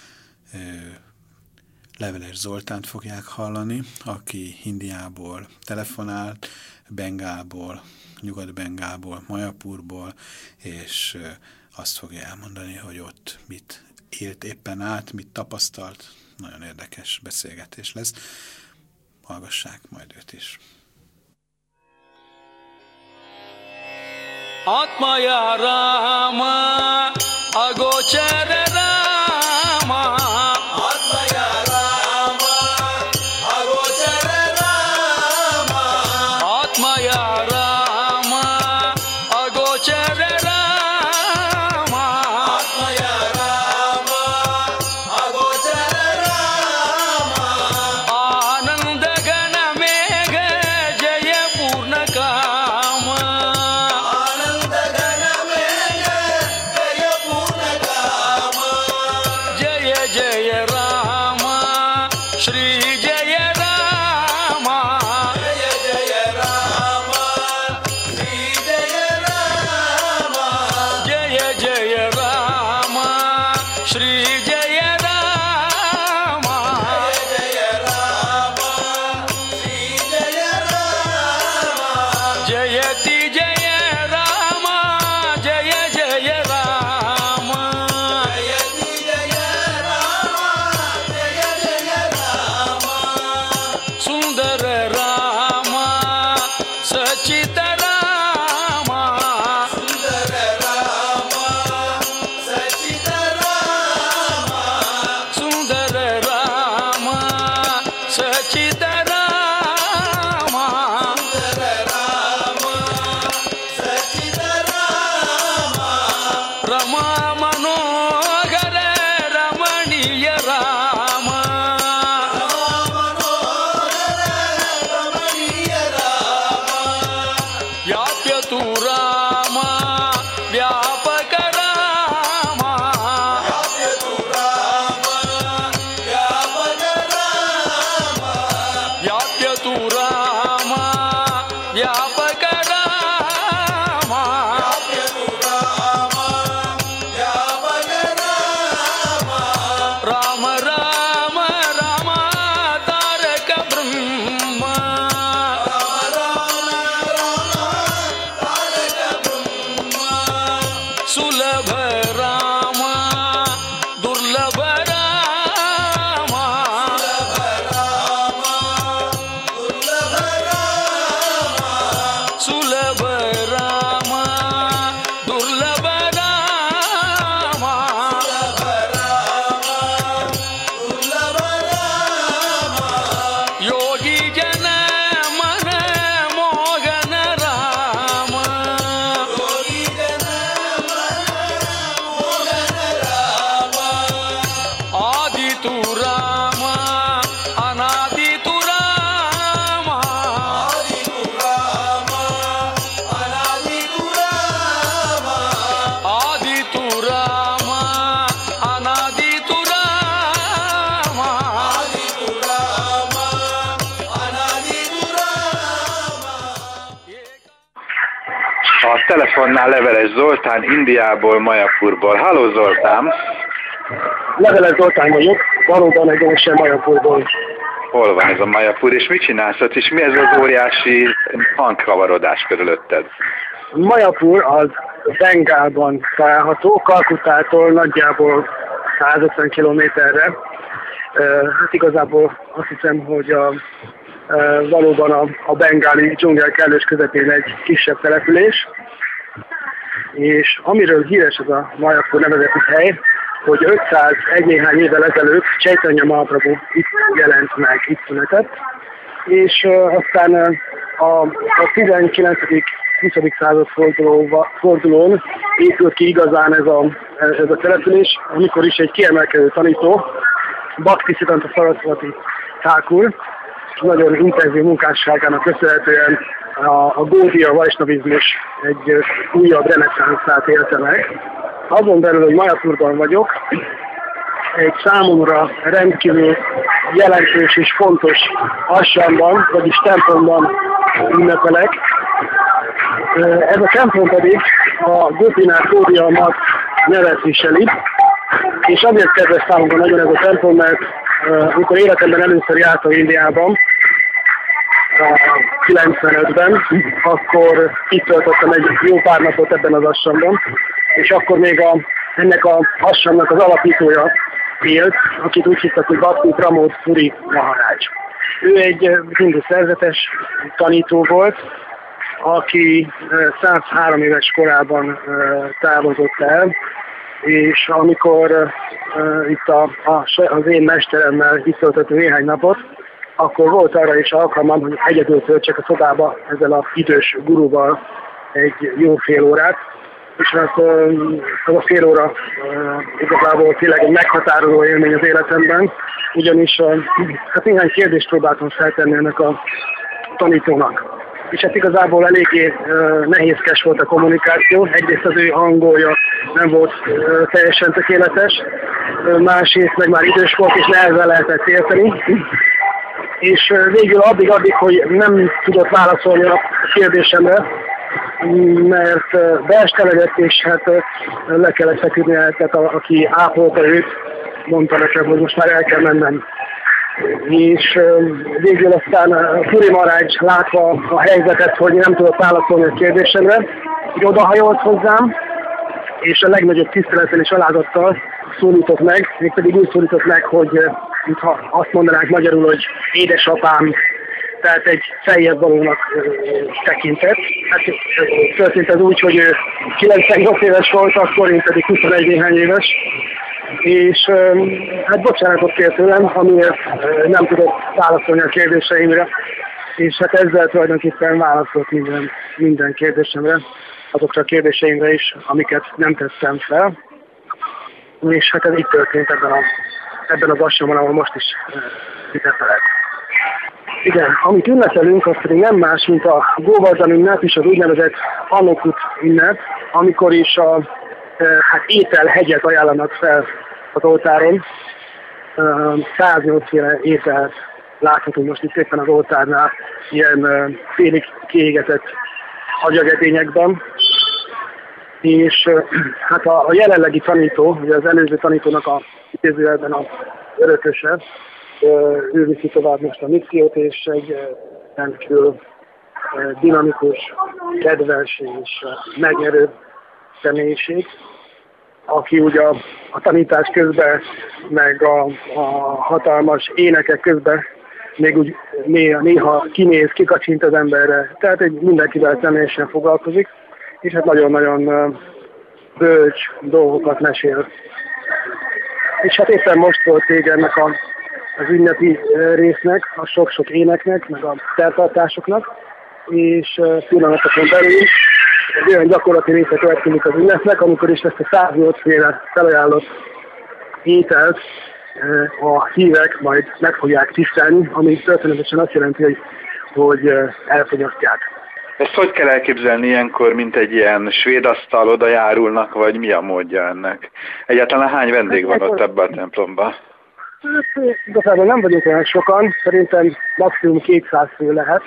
Leveles Zoltánt fogják hallani, aki Indiából telefonált, Bengálból, Nyugat-Bengálból, Majapurból, és azt fogja elmondani, hogy ott mit élt éppen át, mit tapasztalt. Nagyon érdekes beszélgetés lesz. Hallgassák majd őt is. Atmaya Rama, Agochara Rama, Telefonnál Leveles Zoltán, Indiából, Majapurból. Halló Zoltán! Leveles Zoltán vagyok, valóban egyenesen Majapurból. Hol van ez a Majapur, és mit csinálsz ott, és mi ez az óriási hangkavarodás körülötted? Majapur az Bengálban található, Kalkuttától nagyjából 150 kilométerre. Hát igazából azt hiszem, hogy valóban a bengáli dzsungel kellős közepén egy kisebb település. És amiről híres ez a Majapur nevezetű hely, hogy 500 néhány évvel ezelőtt Chaitanya Mahaprabhu itt jelent meg, itt született, és aztán a 19.-20. század fordulón épült ki igazán ez a település, amikor is egy kiemelkedő tanító, Bhaktisiddhanta Saraswati Thakur, nagyon intenzív munkásságának köszönhetően a Gaudiya Vaisnavizmus egy újabb reneszánszát élte meg. Azon belül, hogy Majapurban vagyok, egy számomra rendkívül jelentős és fontos ashramban, vagyis templomban ünnepelek. Ez a templom pedig a Gopinath Gaudiya Math nevet viseli, és azért kedves számomra nagyon ez a templom, mert amikor életemben először jártam Indiában, 95-ben, akkor itt töltöttem egy jó pár napot ebben az ashramban, és akkor még ennek a ashramnak az alapítója élt, akit úgy hívtak, hogy Bhakti Pramod Puri Maharaj. Ő egy hindu szerzetes tanító volt, aki 103 éves korában távozott el, és amikor itt az én mesteremmel itt töltöttünk néhány napot, akkor volt arra is alkalmam, hogy egyedül töltsek a szobába ezzel az idős guruval egy jó fél órát, és hát az a fél óra igazából tényleg egy meghatározó élmény az életemben, ugyanis hát néhány kérdést próbáltam feltenni ennek a tanítónak. és hát igazából eléggé nehézkes volt a kommunikáció. Egyrészt az ő hangolja nem volt teljesen tökéletes, másrészt meg már idős volt, és nehezen lehetett érteni. És végül addig, hogy nem tudott válaszolni a kérdésemre, mert beesteledett, és hát le kellett feküdni, tehát aki ápolta őt, mondta nekem, hogy most már el kell mennem. És végül aztán Puri Maharaj látva a helyzetet, hogy nem tudott válaszolni a kérdésemre, hogy odahajolt hozzám, és a legnagyobb tisztelettel és alázattal szólított meg, mégpedig úgy szólított meg, hogy mintha azt mondanánk magyarul, hogy édesapám, tehát egy feljebb valónak tekintett. Hát történt ez úgy, hogy ő 98 éves volt, akkor én pedig 21 néhány éves, és hát bocsánatot kért tőlem, amiért nem tudott válaszolni a kérdéseimre, és hát ezzel tulajdonképpen válaszolt minden kérdésemre, azokra a kérdéseimre is, amiket nem tettem fel, és hát ez így történt ebben az asramban, ahol most is ünnepelek. Igen, amit ünnepelünk, az pedig nem más, mint a Govardhan ünnep és az úgynevezett Annakut ünnep, amikor is hát ételhegyet ajánlanak fel az oltáron. 108 féle ételt láthatunk most itt éppen az oltárnál, ilyen félig kiégetett agyagedényekben. És hát a jelenlegi tanító, ugye az előző tanítónak a idézőjelben az örököse, ő viszi tovább most a missziót, és egy rendkívül dinamikus, kedves és megnyerő személyiség, aki ugye a tanítás közben, meg a hatalmas énekek közben még úgy néha kinéz, kikacsint az emberre, tehát mindenkivel személyesen foglalkozik, és hát nagyon-nagyon bölcs dolgokat mesél. És hát éppen most volt vége ennek az ünnepi résznek, a sok-sok éneknek, meg a szertartásoknak, és pillanatokon belül egy olyan gyakorlati része következik az ünnepnek, amikor is ezt a 108 féle felajánlott ételt a hívek majd meg fogják tisztelni, ami történetesen azt jelenti, hogy elfogyasztják. Ezt hogy kell elképzelni ilyenkor, mint egy ilyen svéd asztal, oda járulnak, vagy mi a módja ennek? Egyáltalán hány vendég van ott ebben a templomban? Hát igazából nem vagyunk olyan sokan, szerintem maximum 200 fő lehet,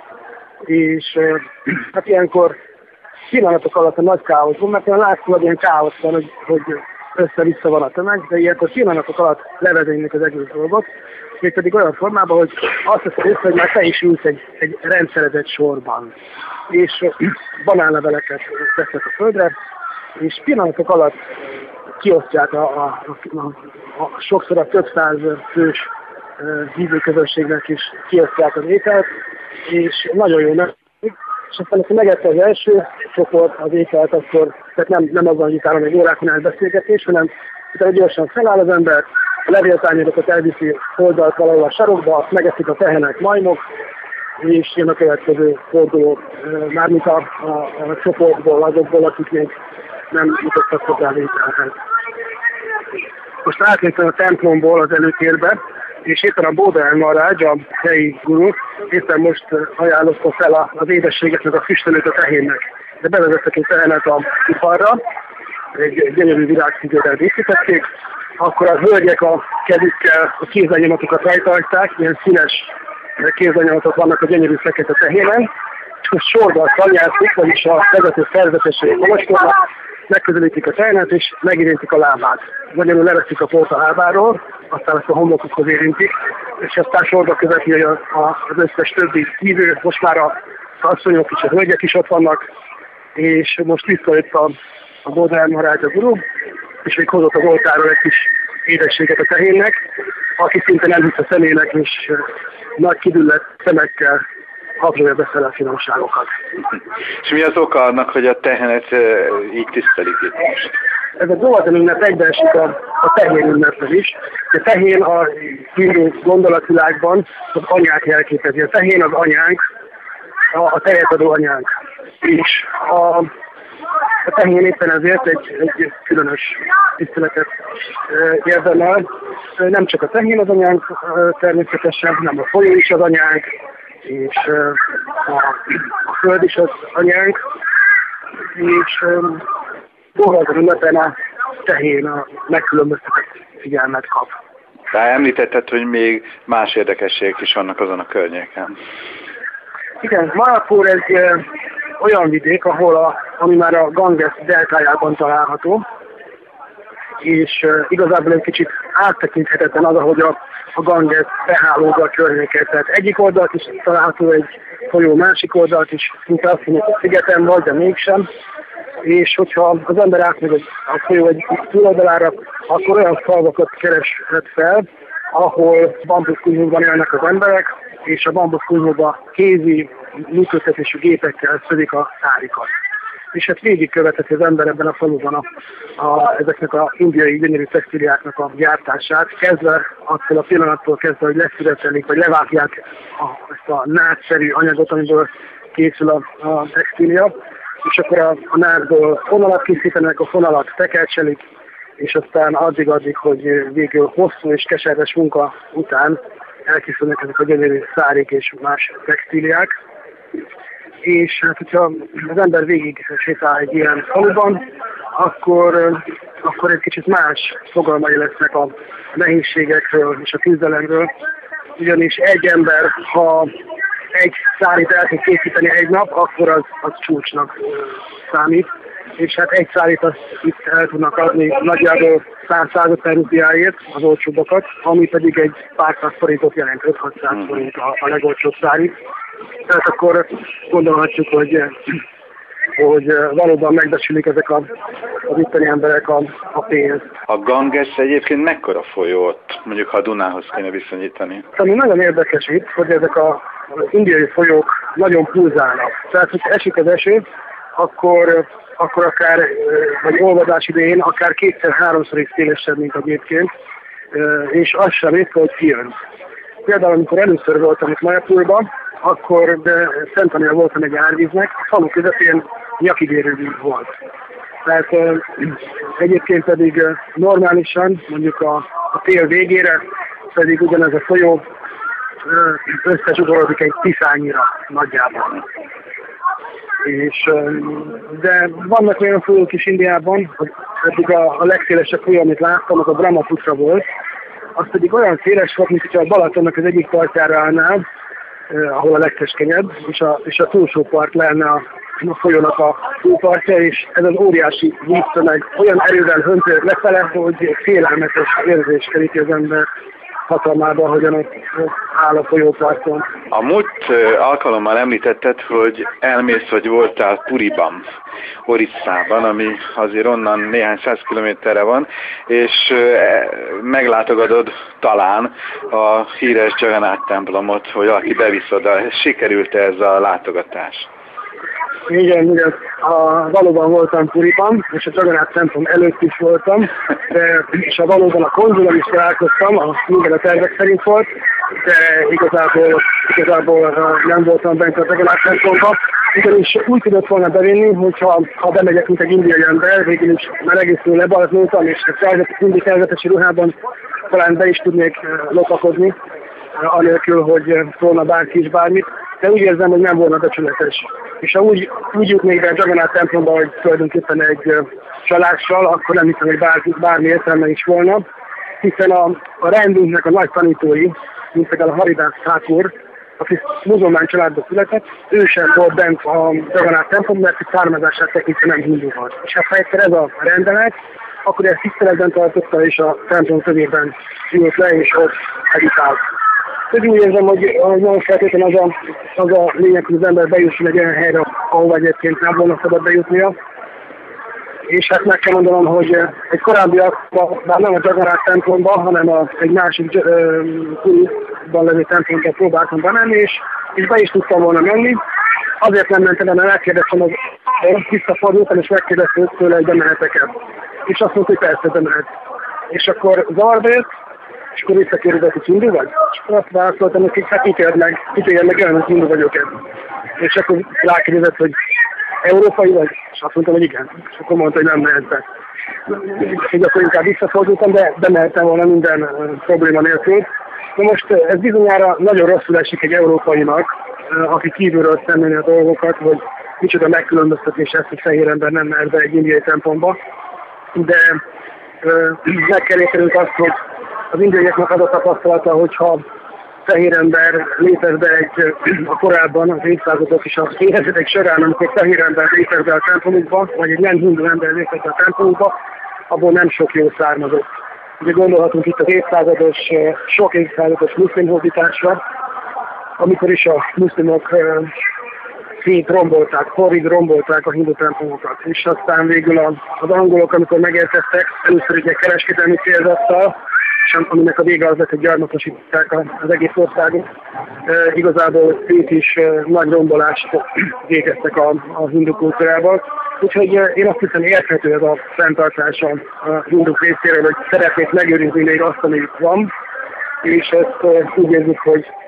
és hát ilyenkor pillanatok alatt a nagy káosz van, mert olyan látszólag ilyen káosz van, hogy össze-vissza van a tömeg, de ilyenkor pillanatok alatt levezénylik az egész dolgot, mégpedig olyan formában, hogy azt hiszem észre, hogy már te is ülsz egy rendszerezett sorban, és banánleveleket tesznek a földre, és pillanatok alatt kiosztják sokszor a több száz fős hívőközönségnek is kiosztják az ételt, és nagyon jó nem. És aztán, ha megette az első csoport az ételt, akkor tehát nem az, hogy utána egy órákon elbeszélgetés, hanem utána gyorsan feláll az ember, a levéltányérokat elviszi oldalt valahol a sarokba, megeszik a tehenek, majmok, és jön a következő forduló, mármint a csoportból, azokból, akik még nem jutottak hozzá ételhez. Most átlétem a templomból az előtérbe, és éppen a Bodhán Maharaj, a helyi guru, éppen most ajánlotta fel az édességet, meg a füstölőt a tehénnek. De bevezettek egy tehenet a iparra, egy gyönyörű virágszínűvel díszítették, akkor a hölgyek a kezükkel a kézlenyomatokat rajta, ilyen színes kézlenyomatok vannak a gyönyörű fekete tehénen, és most sorban szanyászik, vagyis a vezető szerzetesei kolostornak, megközelítik a tehenet, és megérintik a lábát. Magyarul leveszik a port a lábáról, aztán ezt a homlokukhoz érintik, és aztán sorba követi az összes többi hívő, most már a asszonyok és a hölgyek is ott vannak, és most visszajött a Bodhán Maharaj a guru, és még hozott az oltáról egy kis édességet a tehénnek, aki szinte nem hisz a szemének, és nagy kidüllett szemekkel habzsolja beszél a finomságokat. És mi az oka annak, hogy a tehenet így tisztelik itt most? Ez a Govardhan ünnep egybeesik a tehén ünnephez is. A tehén a hindu gondolatvilágban az anyát jelképezi. A tehén az anyánk, a tejet adó anyánk. És a tehén éppen ezért egy különös tiszteletet érdemel. Nem csak a tehén az anyánk természetesen, hanem a folyó is az anyánk, és a föld is az anyánk, és boldog ünnepen a tehén a megkülönböztetett figyelmet kap. Tehát említetted, hogy még más érdekességek is vannak azon a környéken. Igen, Manapur egy olyan vidék, ami már a Ganges deltájában található, és igazából egy kicsit áttekinthetetlen az, ahogy a Ganges behálózza a környéket. Tehát egyik oldalt is található egy folyó, másik oldalt is, szinte azt mondjuk, hogy szigeten vagy, de mégsem. És hogyha az ember átmegy a folyó egy túloldalára, akkor olyan falvakat kereshet fel, ahol bambuszkunyhóban élnek az emberek, és a bambuszkunyhóban kézi működtetésű gépekkel szödik a szárikat. És hát végigkövetheti az ember ebben a faluban ezeknek az indiai gyönyörű textíliáknak a gyártását, kezdve attól a pillanattól kezdve, hogy leszületelik, vagy levágják ezt a nádszerű anyagot, amiből készül a textília, és akkor a nádból fonalat készítenek, a fonalat tekercselik, és aztán addig, hogy végül hosszú és keserves munka után elkészülnek ezek a gyönyörű szárik és más textíliák. És hát, hogyha az ember végig sétál egy ilyen faluban, akkor egy kicsit más fogalmai lesznek a nehézségekről és a küzdelemről. Ugyanis egy ember, ha egy szárit el tud készíteni egy nap, akkor az csúcsnak számít. És hát egy szárit azt itt el tudnak adni nagyjából 100-150 rupiáért az olcsóbbakat, ami pedig egy pár száz forintot jelent, 5-600 forint a legolcsóbb szárit. Tehát akkor gondolhatjuk, hogy valóban megbecsülik ezek az itteni emberek a pénzt. A Ganges egyébként mekkora folyó ott, mondjuk ha a Dunához kéne viszonyítani? Ami nagyon érdekes itt, hogy ezek az indiai folyók nagyon pulzálnak. Tehát, hogyha esik az eső, akkor akár, vagy olvadás idején, akár 2-3-szor is szélesebb, mint egyébként, és az sem észre, hogy kijön. Például, amikor először voltam itt Manapurban, akkor Szentania voltam egy árvíznek, a falu közepén nyakigérő volt. Tehát egyébként pedig normálisan, mondjuk a tél végére, pedig ugyanez a folyó összezsugorodik egy tiszányira nagyjából. De vannak olyan folyók is Indiában, pedig a legszélesebb folyó, amit láttam, az a Brahmaputra volt, az pedig olyan széles volt, mint hogyha a Balatonnak az egyik partjára állnál, ahol a legkeskenyebb, és a túlsó part lenne a folyónak a túlpartja, és ez az óriási víztömeg olyan erővel höntő lefele, hogy félelmetes érzés keríti az ember hatalmában, hogyan ott áll a folyóparton. A múlt alkalommal említetted, hogy elmész, vagy voltál Puriban, Orisszában, ami azért onnan néhány 100 kilométerre van, és meglátogatod talán a híres Jagannath templomot, hogy aki bevisz oda. Sikerült-e ez a látogatás? Igen, valóban voltam Puriban, és a Jagannath templom előtt is voltam, és valóban a konzulon is találkoztam, minden a tervek szerint volt, de igazából nem voltam bent a Jagannath templomba, ugyanis úgy tudott volna bevinni, hogyha bemegyek, mint egy indiai ember, végül is már egészül lebalzoltam, és mindig szerzetesi ruhában talán be is tudnék lopakodni, anélkül, hogy szólna bárki is bármit, de úgy érzem, hogy nem volna becsületes. És ha úgy jutnék be a Jagannath templomba, hogy tulajdonképpen egy csalással, akkor nem hiszem, hogy bármi értelme is volna, hiszen a rendünknek a nagy tanítói, mint például a Haridas Thakur, aki muzulmán családba született, ő sem volt bent a Jagannath templomban, mert származását tekintve nem hindu volt. És ha egyszer ez a rendelet, akkor ezt tiszteletben tartotta, és a templom tövében ült le, és ott meditált. Úgy érzem, hogy nagyon feltétlenül az a lényeg, hogy az ember bejusson egy olyan helyre, ahova egyébként nem volna szabad bejutnia. És hát meg kell mondanom, hogy egy korábbiakban, bár nem a Jagannath templomban, hanem egy másik Puriban levő templomban próbáltam bemenni, és be is tudtam volna menni. Azért nem mentem, mert megkérdeztem, visszafordultam, és megkérdeztem tőle, hogy bemehetek-e. És azt mondta, hogy persze bemehet. És akkor zavarba jött, és akkor visszakérdezett, hogy hindu vagy? És akkor azt válaszoltam, hogy hát ítélj meg olyan, hogy hindu vagyok-e. És akkor rákérdezett, hogy európai vagy? És azt mondtam, hogy igen. És akkor mondta, hogy nem mehet be. És akkor inkább visszafordultam, de bemehettem volna minden probléma nélkül. Na most ez bizonyára nagyon rosszul esik egy európainak, aki kívülről szemléli a dolgokat, hogy micsoda megkülönböztetés ezt, hogy fehér ember nem mehet be egy indiai templomba. De meg kell értenünk azt, hogy az indiaiaknak az a tapasztalata, hogyha fehér ember lépett be a korábban az évszázadok és az évtizedek során, amikor fehér ember lépett be a templomukba, vagy egy nem hindu ember lépett be a templomukba, abból nem sok jó származott. Ugye gondolhatunk itt az sok évszázados muszlim hódításra, amikor is a muszlimok rombolták a hindu templomokat. És aztán végül az angolok, amikor megérkeztek, először ugye kereskedelmi célzattal, és aminek a vége az lett, hogy gyarmatosították az egész országot. Igazából ők is nagy rombolást végeztek a hindu kultúrával. Úgyhogy én azt hiszem érthető ez a fenntartás a hinduk részéről, hogy szeretnék megőrizni még azt, ami van, és ezt úgy érzik,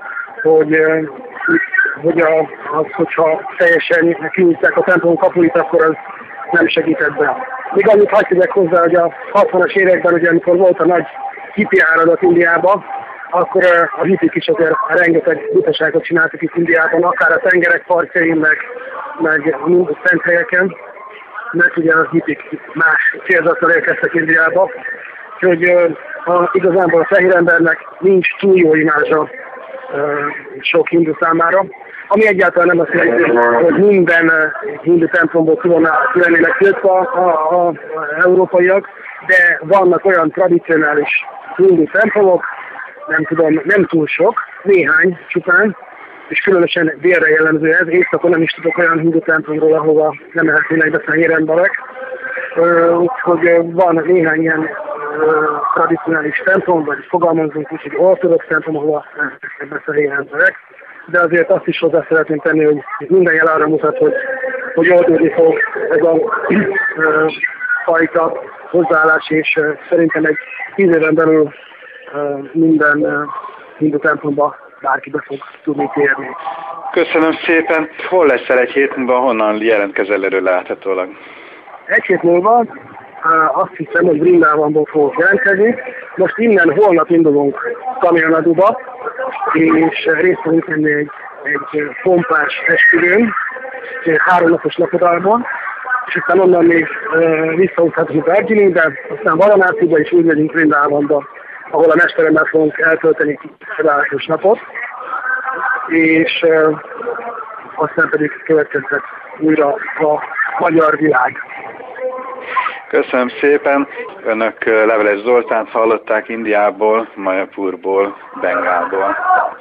hogyha teljesen kinyitják a templom kapuit, akkor az nem segített be. Még annyit hadd tegyek hozzá, hogy a 60-as években, ugye, amikor volt a nagy hippi áradat Indiában, akkor a hippik is azért rengeteg butaságot csináltak itt Indiában, akár a tengerek partjain, meg szent helyeken, mert ugye a hippik más célzattal érkeztek Indiába. Úgyhogy igazából a fehér embernek nincs túl jó imázsa sok hindu számára, ami egyáltalán nem azt jelenti, hogy minden hindu templomból ki lennének tiltva az európaiak, de vannak olyan tradicionális hindu templomok, nem túl sok, néhány csupán, és különösen délre jellemző ez. Északon nem is tudok olyan hindu templomról, ahova nem mehetnének be fehér emberek. Úgyhogy van néhány ilyen tradicionális templom, vagy fogalmazunk úgy, hogy ortodox templom, ahova mehetnek be fehér emberek. De azért azt is hozzá szeretném tenni, hogy minden jel arra mutat, hogy oldódni fog ez a fajta hozzáállás, és szerintem egy 10 éven belül minden hindu templomba bárki be fog tudni térni. Köszönöm szépen. Hol leszel egy hét múlva, honnan jelentkezel erről láthatólag? Egy hét múlva azt hiszem, hogy Vrindávonból fogok jelentkezni. Most innen holnap indulunk Tamil Naduba, és részt fogunk venni egy pompás esküvőn, 3 napos lapodalban, és aztán onnan még visszautazunk Darjeelingbe, aztán Varanasiba, és úgy megyünk Vrindávonba, ahol a mesteremmel fogunk eltölteni csodálatos napot, és aztán pedig következhet újra a magyar világ. Köszönöm szépen. Önök Leveles Zoltánt hallották Indiából, Mayapurból, Bengálból.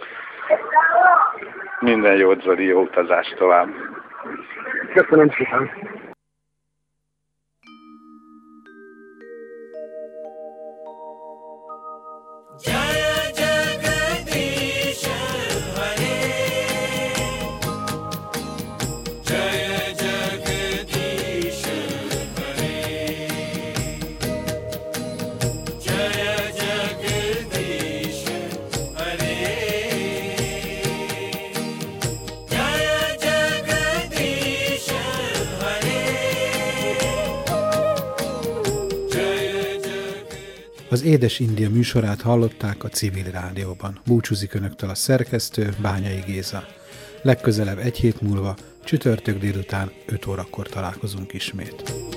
Minden jót, Zoli, jó utazást tovább. Köszönöm szépen. Az Édes India műsorát hallották a Civil Rádióban. Búcsúzik önöktől a szerkesztő, Bányai Géza. Legközelebb egy hét múlva, csütörtök délután 5 órakor találkozunk ismét.